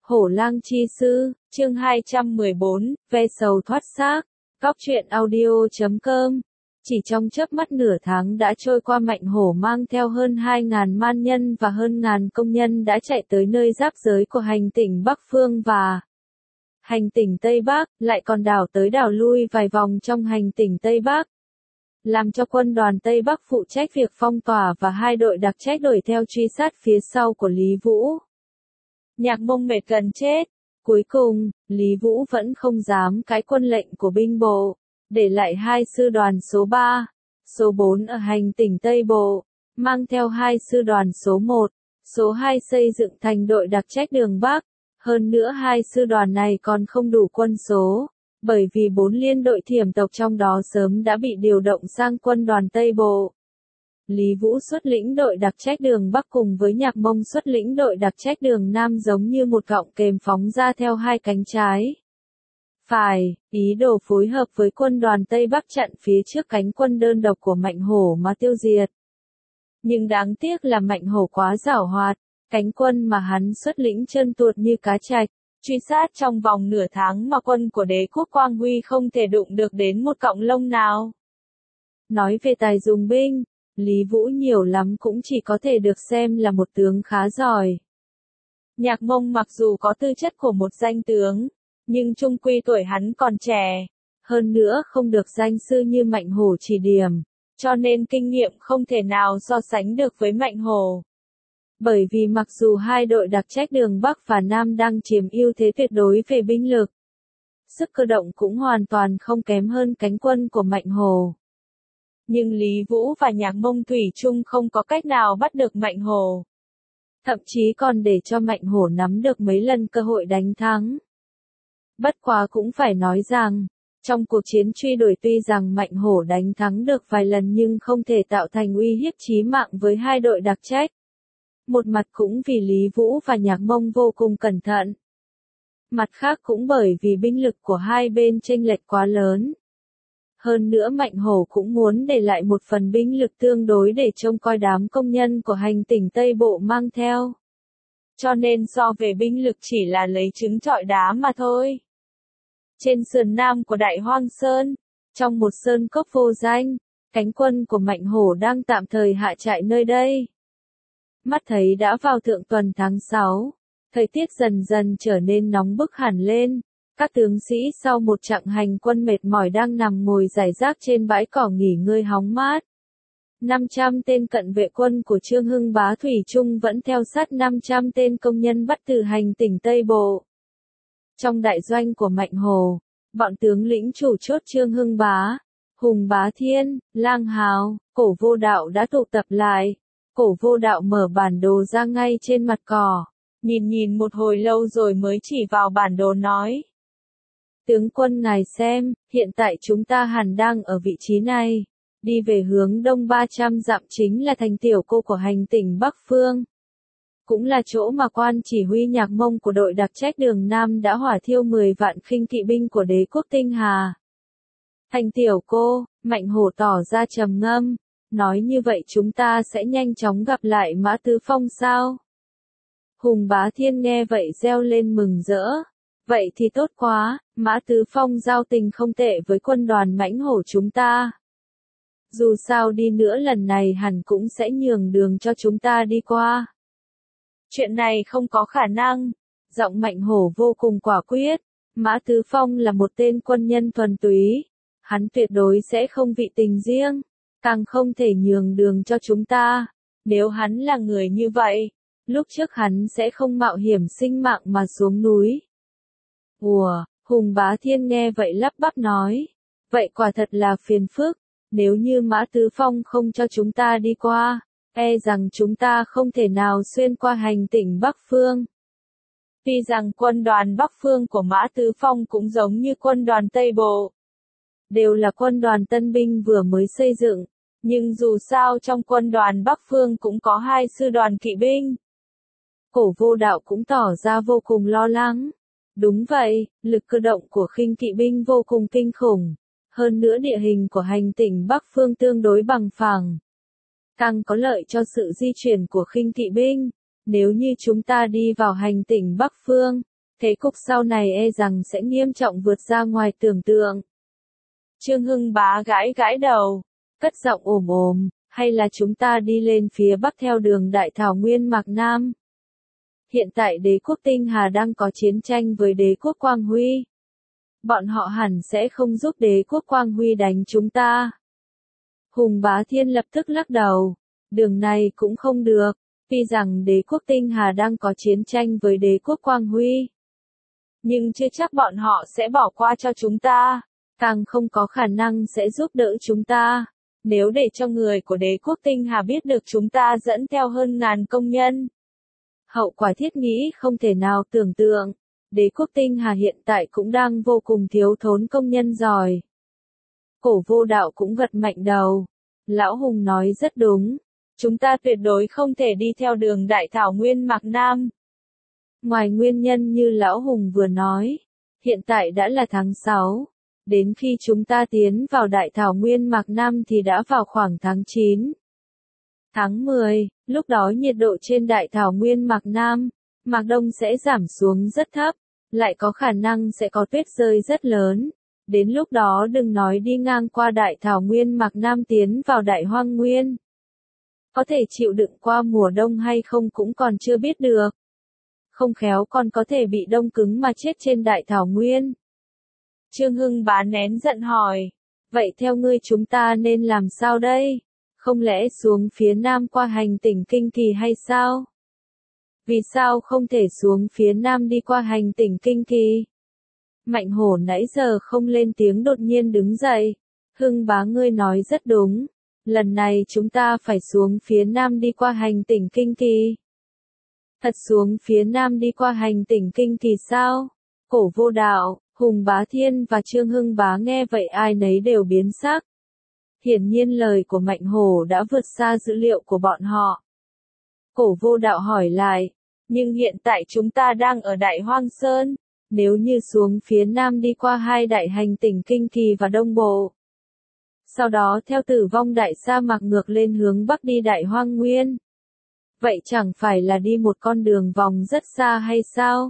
Hổ lang chi sư, chương 214, ve sầu thoát xác. Góc truyện audio.com. Chỉ trong chớp mắt nửa tháng đã trôi qua, Mạnh Hổ mang theo hơn 2.000 man nhân và hơn ngàn công nhân đã chạy tới nơi giáp giới của hành tỉnh Bắc Phương và hành tỉnh Tây Bắc, lại còn đảo tới đảo lui vài vòng trong hành tỉnh Tây Bắc, làm cho quân đoàn Tây Bắc phụ trách việc phong tỏa và hai đội đặc trách đuổi theo truy sát phía sau của Lý Vũ. Nhạc Mông mệt gần chết. Cuối cùng, Lý Vũ vẫn không dám cãi quân lệnh của binh bộ, để lại hai sư đoàn số 3, số 4 ở hành tỉnh Tây Bộ, mang theo hai sư đoàn số 1, số 2 xây dựng thành đội đặc trách đường Bắc. Hơn nữa hai sư đoàn này còn không đủ quân số, bởi vì 4 liên đội thiểm tộc trong đó sớm đã bị điều động sang quân đoàn Tây Bộ. Lý Vũ xuất lĩnh đội đặc trách đường Bắc cùng với Nhạc Mông xuất lĩnh đội đặc trách đường Nam giống như một cọng kềm phóng ra theo hai cánh trái phải, ý đồ phối hợp với quân đoàn Tây Bắc chặn phía trước cánh quân đơn độc của Mạnh Hổ mà tiêu diệt. Nhưng đáng tiếc là Mạnh Hổ quá giảo hoạt, cánh quân mà hắn xuất lĩnh chân tuột như cá trạch, truy sát trong vòng nửa tháng mà quân của đế quốc Quang Huy không thể đụng được đến một cọng lông nào. Nói về tài dùng binh, Lý Vũ nhiều lắm cũng chỉ có thể được xem là một tướng khá giỏi. Nhạc Mông mặc dù có tư chất của một danh tướng, nhưng chung quy tuổi hắn còn trẻ, hơn nữa không được danh sư như Mạnh Hổ chỉ điểm, cho nên kinh nghiệm không thể nào so sánh được với Mạnh Hổ. Bởi vì mặc dù hai đội đặc trách đường Bắc và Nam đang chiếm ưu thế tuyệt đối về binh lực, sức cơ động cũng hoàn toàn không kém hơn cánh quân của Mạnh Hổ. Nhưng Lý Vũ và Nhạc Mông thủy chung không có cách nào bắt được Mạnh Hổ. Thậm chí còn để cho Mạnh Hổ nắm được mấy lần cơ hội đánh thắng. Bất quá cũng phải nói rằng, trong cuộc chiến truy đuổi tuy rằng Mạnh Hổ đánh thắng được vài lần nhưng không thể tạo thành uy hiếp chí mạng với hai đội đặc trách. Một mặt cũng vì Lý Vũ và Nhạc Mông vô cùng cẩn thận. Mặt khác cũng bởi vì binh lực của hai bên chênh lệch quá lớn. Hơn nữa Mạnh Hổ cũng muốn để lại một phần binh lực tương đối để trông coi đám công nhân của hành tỉnh Tây Bộ mang theo. Cho nên so về binh lực chỉ là lấy trứng trọi đá mà thôi. Trên sườn nam của Đại Hoang Sơn, trong một sơn cốc vô danh, cánh quân của Mạnh Hổ đang tạm thời hạ trại nơi đây. Mắt thấy đã vào thượng tuần tháng 6, thời tiết dần dần trở nên nóng bức hẳn lên. Các tướng sĩ sau một chặng hành quân mệt mỏi đang nằm ngồi rải rác trên bãi cỏ nghỉ ngơi hóng mát. 500 tên cận vệ quân của Trương Hưng Bá thủy chung vẫn theo sát 500 tên công nhân bắt từ hành tỉnh Tây Bộ. Trong đại doanh của Mạnh Hổ, bọn tướng lĩnh chủ chốt Trương Hưng Bá, Hùng Bá Thiên, Lang Hào, Cổ Vô Đạo đã tụ tập lại. Cổ Vô Đạo mở bản đồ ra ngay trên mặt cỏ, nhìn một hồi lâu rồi mới chỉ vào bản đồ nói. Tướng quân ngài xem, hiện tại chúng ta hẳn đang ở vị trí này, đi về hướng đông 300 dặm chính là thành tiểu cô của hành tỉnh Bắc Phương. Cũng là chỗ mà quan chỉ huy Nhạc Mông của đội đặc trách đường Nam đã hỏa thiêu 10 vạn khinh kỵ binh của đế quốc Tinh Hà. Thành tiểu cô, Mạnh Hổ tỏ ra trầm ngâm, nói như vậy chúng ta sẽ nhanh chóng gặp lại Mã Tứ Phong sao? Hùng Bá Thiên nghe vậy reo lên mừng rỡ. Vậy thì tốt quá, Mã Tứ Phong giao tình không tệ với quân đoàn Mãnh Hổ chúng ta. Dù sao đi nữa lần này hẳn cũng sẽ nhường đường cho chúng ta đi qua. Chuyện này không có khả năng. Giọng Mạnh Hổ vô cùng quả quyết. Mã Tứ Phong là một tên quân nhân thuần túy. Hắn tuyệt đối sẽ không vị tình riêng, càng không thể nhường đường cho chúng ta. Nếu hắn là người như vậy, lúc trước hắn sẽ không mạo hiểm sinh mạng mà xuống núi. Ủa, Hùng Bá Thiên nghe vậy lắp bắp nói. Vậy quả thật là phiền phức, nếu như Mã Tứ Phong không cho chúng ta đi qua, e rằng chúng ta không thể nào xuyên qua hành tỉnh Bắc Phương. Tuy rằng quân đoàn Bắc Phương của Mã Tứ Phong cũng giống như quân đoàn Tây Bộ, đều là quân đoàn tân binh vừa mới xây dựng, nhưng dù sao trong quân đoàn Bắc Phương cũng có hai sư đoàn kỵ binh. Cổ Vô Đạo cũng tỏ ra vô cùng lo lắng. Đúng vậy, lực cơ động của khinh kỵ binh vô cùng kinh khủng. Hơn nữa địa hình của hành tỉnh Bắc Phương tương đối bằng phẳng, càng có lợi cho sự di chuyển của khinh kỵ binh. Nếu như chúng ta đi vào hành tỉnh Bắc Phương, Thế cục sau này e rằng sẽ nghiêm trọng vượt ra ngoài tưởng tượng. Trương Hưng Bá gãi gãi đầu, cất giọng ồm ồm, hay là chúng ta đi lên phía bắc theo đường Đại Thảo Nguyên Mạc Nam? Hiện tại đế quốc Tinh Hà đang có chiến tranh với đế quốc Quang Huy. Bọn họ hẳn sẽ không giúp đế quốc Quang Huy đánh chúng ta. Hùng Bá Thiên lập tức lắc đầu, đường này cũng không được, tuy rằng đế quốc Tinh Hà đang có chiến tranh với đế quốc Quang Huy. Nhưng chưa chắc bọn họ sẽ bỏ qua cho chúng ta, càng không có khả năng sẽ giúp đỡ chúng ta. Nếu để cho người của đế quốc Tinh Hà biết được chúng ta dẫn theo hơn ngàn công nhân, hậu quả thiết nghĩ không thể nào tưởng tượng. Đế quốc Tinh Hà hiện tại cũng đang vô cùng thiếu thốn công nhân giỏi. Cổ Vô Đạo cũng gật mạnh đầu. Lão Hùng nói rất đúng. Chúng ta tuyệt đối không thể đi theo đường Đại Thảo Nguyên Mạc Nam. Ngoài nguyên nhân như Lão Hùng vừa nói, hiện tại đã là tháng 6. Đến khi chúng ta tiến vào Đại Thảo Nguyên Mạc Nam thì đã vào khoảng tháng 9. Tháng 10, lúc đó nhiệt độ trên Đại Thảo Nguyên Mạc Nam, Mạc Đông sẽ giảm xuống rất thấp, lại có khả năng sẽ có tuyết rơi rất lớn. Đến lúc đó đừng nói đi ngang qua Đại Thảo Nguyên Mạc Nam tiến vào Đại Hoang Nguyên. Có thể chịu đựng qua mùa đông hay không cũng còn chưa biết được. Không khéo còn có thể bị đông cứng mà chết trên Đại Thảo Nguyên. Trương Hưng Bá nén giận hỏi, vậy theo ngươi chúng ta nên làm sao đây? Không lẽ xuống phía nam qua hành tỉnh Kinh Kỳ hay sao? Vì sao không thể xuống phía nam đi qua hành tỉnh Kinh Kỳ? Mạnh Hổ nãy giờ không lên tiếng đột nhiên đứng dậy. Hưng Bá ngươi nói rất đúng. Lần này chúng ta phải xuống phía nam đi qua hành tỉnh Kinh Kỳ. Thật xuống phía nam đi qua hành tỉnh Kinh Kỳ sao? Cổ Vô Đạo, Hùng Bá Thiên và Trương Hưng Bá nghe vậy ai nấy đều biến sắc. Hiển nhiên lời của Mạnh Hổ đã vượt xa dữ liệu của bọn họ. Cổ Vô Đạo hỏi lại, nhưng hiện tại chúng ta đang ở Đại Hoang Sơn, nếu như xuống phía nam đi qua hai đại hành tỉnh Kinh Kỳ và Đông Bộ. Sau đó theo Tử Vong Đại Sa Mạc ngược lên hướng bắc đi Đại Hoang Nguyên. Vậy chẳng phải là đi một con đường vòng rất xa hay sao?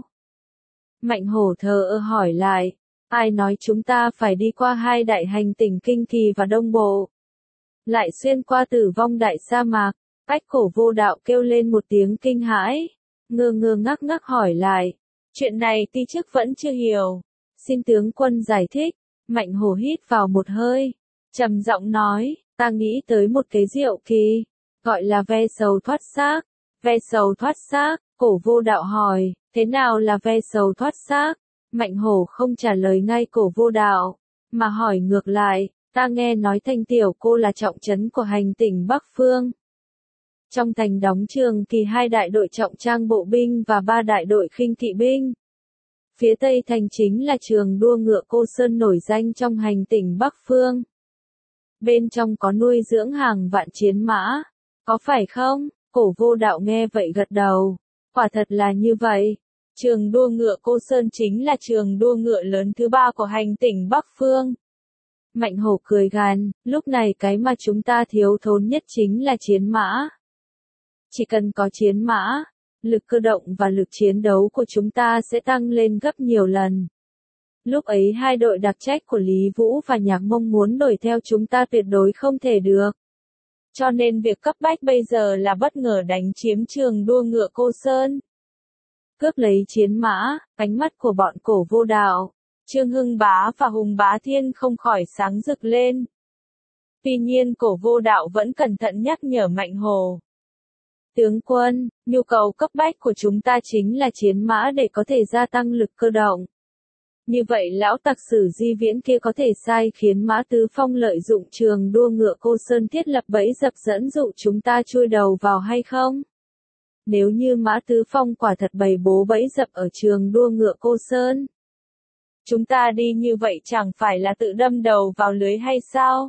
Mạnh Hổ thờ ơ hỏi lại, ai nói chúng ta phải đi qua hai đại hành tỉnh Kinh Kỳ và Đông Bộ? Lại xuyên qua Tử Vong Đại Sa Mạc, Cổ Vô Đạo kêu lên một tiếng kinh hãi, ngơ ngơ ngác ngác hỏi lại, chuyện này ti chức vẫn chưa hiểu, xin tướng quân giải thích. Mạnh Hổ hít vào một hơi, trầm giọng nói, ta nghĩ tới một cái diệu kỳ, gọi là ve sầu thoát xác. Ve sầu thoát xác, Cổ Vô Đạo hỏi, thế nào là ve sầu thoát xác? Mạnh Hổ không trả lời ngay Cổ Vô Đạo, mà hỏi ngược lại, ta nghe nói Thanh Tiểu Cô là trọng trấn của hành tỉnh Bắc Phương. Trong thành đóng Trường Kỳ 2 đại đội trọng trang bộ binh và 3 đại đội khinh kỵ binh. Phía tây thành chính là trường đua ngựa Cô Sơn nổi danh trong hành tỉnh Bắc Phương. Bên trong có nuôi dưỡng hàng vạn chiến mã, có phải không? Cổ Vô Đạo nghe vậy gật đầu, quả thật là như vậy. Trường đua ngựa Cô Sơn chính là trường đua ngựa lớn thứ 3 của hành tỉnh Bắc Phương. Mạnh Hổ cười gằn, lúc này cái mà chúng ta thiếu thốn nhất chính là chiến mã. Chỉ cần có chiến mã, lực cơ động và lực chiến đấu của chúng ta sẽ tăng lên gấp nhiều lần. Lúc ấy hai đội đặc trách của Lý Vũ và Nhạc Mông muốn đuổi theo chúng ta tuyệt đối không thể được. Cho nên việc cấp bách bây giờ là bất ngờ đánh chiếm trường đua ngựa Cô Sơn. Cướp lấy chiến mã, ánh mắt của bọn Cổ Vô Đạo, Trương Hưng Bá và Hùng Bá Thiên không khỏi sáng rực lên. Tuy nhiên Cổ Vô Đạo vẫn cẩn thận nhắc nhở Mạnh Hổ. Tướng quân, nhu cầu cấp bách của chúng ta chính là chiến mã để có thể gia tăng lực cơ động. Như vậy lão tặc Sử Di Viễn kia có thể sai khiến Mã Tứ Phong lợi dụng trường đua ngựa Cô Sơn thiết lập bẫy dập dẫn dụ chúng ta chui đầu vào hay không? Nếu như Mã Tứ Phong quả thật bày bố bẫy dập ở trường đua ngựa Cô Sơn, chúng ta đi như vậy chẳng phải là tự đâm đầu vào lưới hay sao?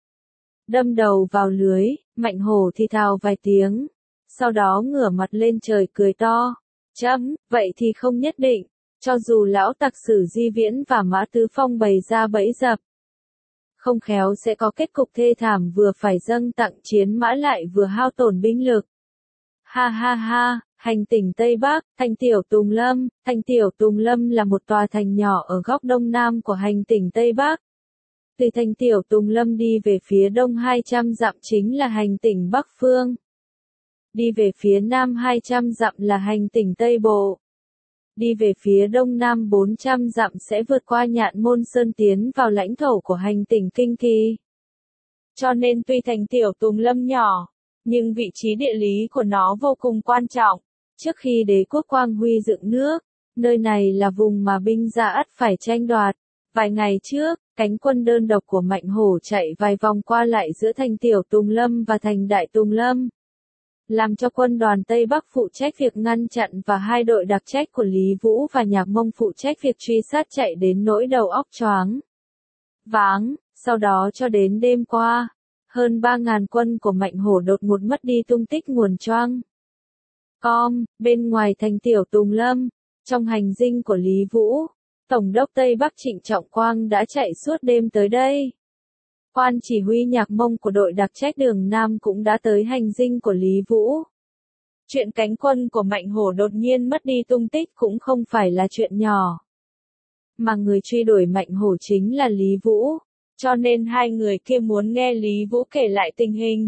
Đâm đầu vào lưới, Mạnh Hổ thì thào vài tiếng, sau đó ngửa mặt lên trời cười to. Vậy thì không nhất định. Cho dù lão tặc Sử Di Viễn và Mã Tứ Phong bày ra bẫy dập, không khéo sẽ có kết cục thê thảm, vừa phải dâng tặng chiến mã lại vừa hao tổn binh lực. Ha ha ha, Hành tỉnh Tây Bắc, thành Tiểu Tùng Lâm. Thành Tiểu Tùng Lâm là một tòa thành nhỏ ở góc đông nam của hành tỉnh Tây Bắc. Từ thành Tiểu Tùng Lâm đi về phía đông 200 dặm chính là hành tỉnh Bắc Phương. Đi về phía nam 200 dặm là hành tỉnh Tây Bộ. Đi về phía đông nam 400 dặm sẽ vượt qua Nhạn Môn Sơn tiến vào lãnh thổ của hành tỉnh Kinh Kỳ. Cho nên tuy thành Tiểu Tùng Lâm nhỏ, nhưng vị trí địa lý của nó vô cùng quan trọng. Trước khi đế quốc Quang Huy dựng nước, nơi này là vùng mà binh gia ắt phải tranh đoạt. Vài ngày trước, cánh quân đơn độc của Mạnh Hổ chạy vài vòng qua lại giữa thành Tiểu Tùng Lâm và thành Đại Tùng Lâm, làm cho quân đoàn Tây Bắc phụ trách việc ngăn chặn và hai đội đặc trách của Lý Vũ và Nhạc Mông phụ trách việc truy sát chạy đến nỗi đầu óc choáng váng. Sau đó cho đến đêm qua, hơn 3.000 quân của Mạnh Hổ đột ngột mất đi tung tích nguồn choang. Bên ngoài thành Tiểu Tùng Lâm, trong hành dinh của Lý Vũ, Tổng đốc Tây Bắc Trịnh Trọng Quang đã chạy suốt đêm tới đây. Quan chỉ huy Nhạc Mông của đội đặc trách đường Nam cũng đã tới hành dinh của Lý Vũ. Chuyện cánh quân của Mạnh Hổ đột nhiên mất đi tung tích cũng không phải là chuyện nhỏ. Mà người truy đuổi Mạnh Hổ chính là Lý Vũ, cho nên hai người kia muốn nghe Lý Vũ kể lại tình hình.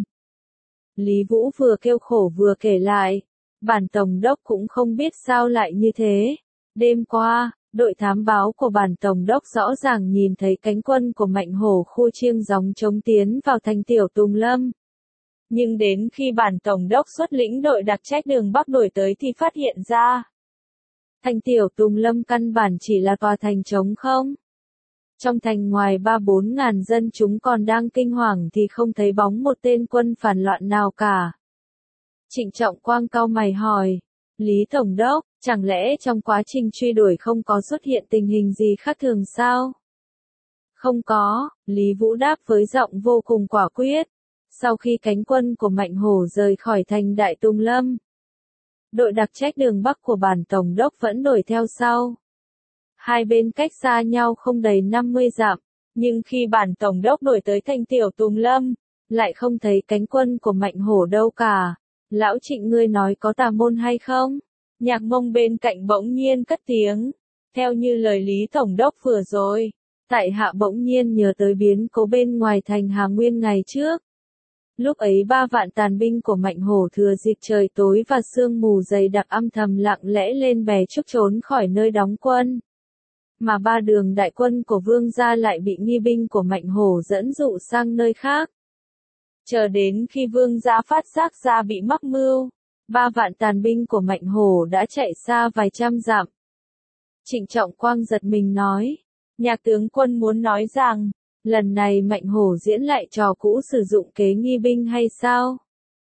Lý Vũ vừa kêu khổ vừa kể lại. Bản Tổng đốc cũng không biết sao lại như thế. Đêm qua, đội thám báo của bản Tổng đốc rõ ràng nhìn thấy cánh quân của Mạnh Hổ khu chiêng gióng chống tiến vào thành Tiểu Tùng Lâm. Nhưng đến khi bản Tổng đốc xuất lĩnh đội đặc trách đường Bắc đuổi tới thì phát hiện ra thành Tiểu Tùng Lâm căn bản chỉ là tòa thành trống không. Trong thành ngoài 3-4 ngàn dân chúng còn đang kinh hoàng thì không thấy bóng một tên quân phản loạn nào cả. Trịnh Trọng Quang cau mày hỏi, Lý Tổng đốc, chẳng lẽ trong quá trình truy đuổi không có xuất hiện tình hình gì khác thường sao? Không có, Lý Vũ đáp với giọng vô cùng quả quyết. Sau khi cánh quân của Mạnh Hổ rời khỏi thành Đại Tùng Lâm, đội đặc trách đường Bắc của bản Tổng đốc vẫn đuổi theo sau. Hai bên cách xa nhau không đầy 50 dặm, nhưng khi bản Tổng đốc đuổi tới thành Tiểu Tùng Lâm, lại không thấy cánh quân của Mạnh Hổ đâu cả. Lão Trịnh ngươi nói có tà môn hay không? Nhạc Mông bên cạnh bỗng nhiên cất tiếng. Theo như lời Lý Tổng đốc vừa rồi, tại hạ bỗng nhiên nhớ tới biến cố bên ngoài thành Hà Nguyên ngày trước. Lúc ấy 3 vạn tàn binh của Mạnh Hổ thừa dịp trời tối và sương mù dày đặc âm thầm lặng lẽ lên bè trúc trốn khỏi nơi đóng quân. Mà 3 đường đại quân của Vương gia lại bị nghi binh của Mạnh Hổ dẫn dụ sang nơi khác. Chờ đến khi Vương gia phát giác ra bị mắc mưu, 3 vạn tàn binh của Mạnh Hổ đã chạy xa vài trăm dặm. Trịnh Trọng Quang giật mình nói, Nhạc tướng quân muốn nói rằng, lần này Mạnh Hổ diễn lại trò cũ sử dụng kế nghi binh hay sao?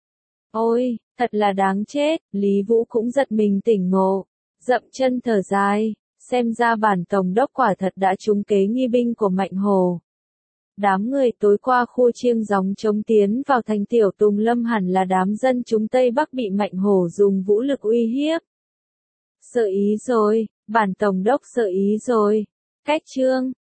Ôi, thật là đáng chết, Lý Vũ cũng giật mình tỉnh ngộ, dậm chân thở dài, xem ra bản Tổng đốc quả thật đã trúng kế nghi binh của Mạnh Hổ. Đám người tối qua khu chiêng gióng chống tiến vào thành Tiểu Tùng Lâm hẳn là đám dân chúng Tây Bắc bị Mạnh Hổ dùng vũ lực uy hiếp. Sợ ý rồi, bản Tổng đốc sợ ý rồi. Cách chương